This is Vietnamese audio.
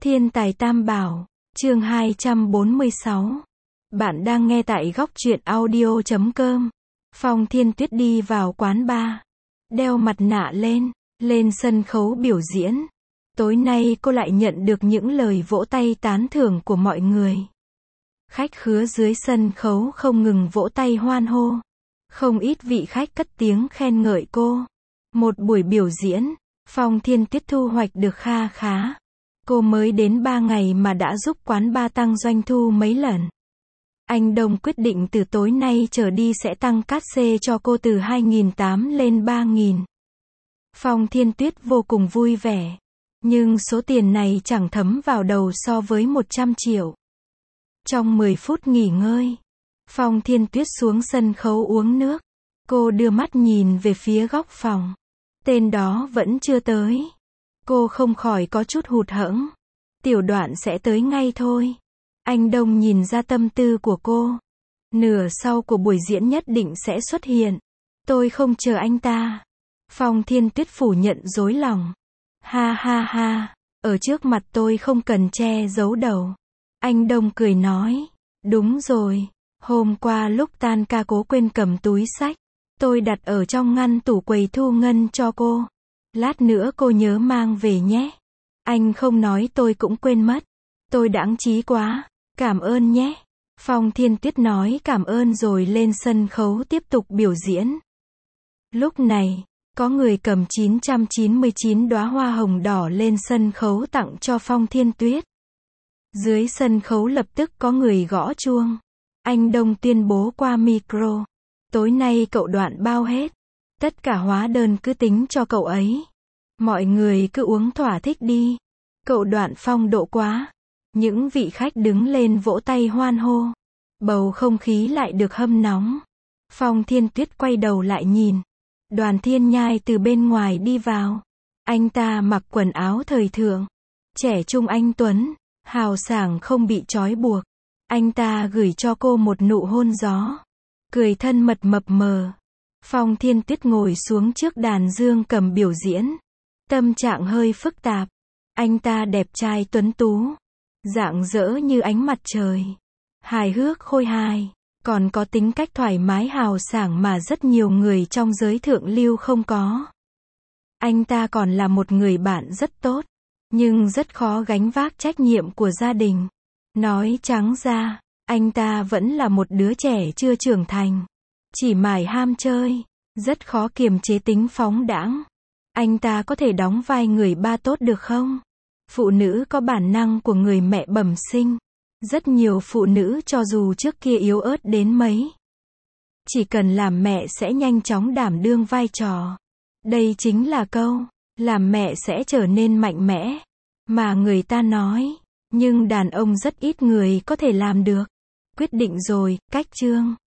Thiên tài Tam Bảo, chương 246. Bạn đang nghe tại góc truyện audio.com. Phong Thiên Tuyết đi vào quán bar, đeo mặt nạ lên sân khấu biểu diễn. Tối nay cô lại nhận được những lời vỗ tay tán thưởng của mọi người. Khách khứa dưới sân khấu không ngừng vỗ tay hoan hô. Không ít vị khách cất tiếng khen ngợi cô. Một buổi biểu diễn, Phong Thiên Tuyết thu hoạch được kha khá. Cô mới đến 3 ngày mà đã giúp quán bar tăng doanh thu mấy lần. Anh Đông quyết định từ tối nay trở đi sẽ tăng cát xê cho cô từ 2.800 lên 3.000. Phong Thiên Tuyết vô cùng vui vẻ. Nhưng số tiền này chẳng thấm vào đầu so với 100 triệu. Trong 10 phút nghỉ ngơi, Phong Thiên Tuyết xuống sân khấu uống nước. Cô đưa mắt nhìn về phía góc phòng. Tên đó vẫn chưa tới. Cô không khỏi có chút hụt hẫng. Tiểu Đoạn sẽ tới ngay thôi. Anh Đông nhìn ra tâm tư của cô. Nửa sau của buổi diễn nhất định sẽ xuất hiện. Tôi không chờ anh ta. Phong Thiên Tuyết phủ nhận dối lòng. Ha ha ha, ở trước mặt tôi không cần che giấu đầu. Anh Đông cười nói. Đúng rồi, hôm qua lúc tan ca cố quên cầm túi xách. Tôi đặt ở trong ngăn tủ quầy thu ngân cho cô. Lát nữa cô nhớ mang về nhé. Anh không nói tôi cũng quên mất. Tôi đãng trí quá. Cảm ơn nhé. Phong Thiên Tuyết nói cảm ơn rồi lên sân khấu tiếp tục biểu diễn. Lúc này, có người cầm 999 đóa hoa hồng đỏ lên sân khấu tặng cho Phong Thiên Tuyết. Dưới sân khấu lập tức có người gõ chuông. Anh Đông tuyên bố qua micro. Tối nay cậu Đoạn bao hết. Tất cả hóa đơn cứ tính cho cậu ấy. Mọi người cứ uống thỏa thích đi. Cậu Đoạn phong độ quá. Những vị khách đứng lên vỗ tay hoan hô. Bầu không khí lại được hâm nóng. Phong Thiên Tuyết quay đầu lại nhìn. Đoàn Thiên Nhai từ bên ngoài đi vào. Anh ta mặc quần áo thời thượng. Trẻ trung anh tuấn. Hào sảng không bị trói buộc. Anh ta gửi cho cô một nụ hôn gió. Cười thân mật mập mờ. Phong Thiên Tuyết ngồi xuống trước đàn dương cầm biểu diễn. Tâm trạng hơi phức tạp. Anh ta đẹp trai tuấn tú. Rạng rỡ như ánh mặt trời. Hài hước khôi hài. Còn có tính cách thoải mái hào sảng mà rất nhiều người trong giới thượng lưu không có. Anh ta còn là một người bạn rất tốt. Nhưng rất khó gánh vác trách nhiệm của gia đình. Nói trắng ra, anh ta vẫn là một đứa trẻ chưa trưởng thành. Chỉ mải ham chơi. Rất khó kiềm chế tính phóng đãng. Anh ta có thể đóng vai người ba tốt được không? Phụ nữ có bản năng của người mẹ bẩm sinh. Rất nhiều phụ nữ cho dù trước kia yếu ớt đến mấy. Chỉ cần làm mẹ sẽ nhanh chóng đảm đương vai trò. Đây chính là câu, làm mẹ sẽ trở nên mạnh mẽ. Mà người ta nói, nhưng đàn ông rất ít người có thể làm được. Quyết định rồi, cách chương.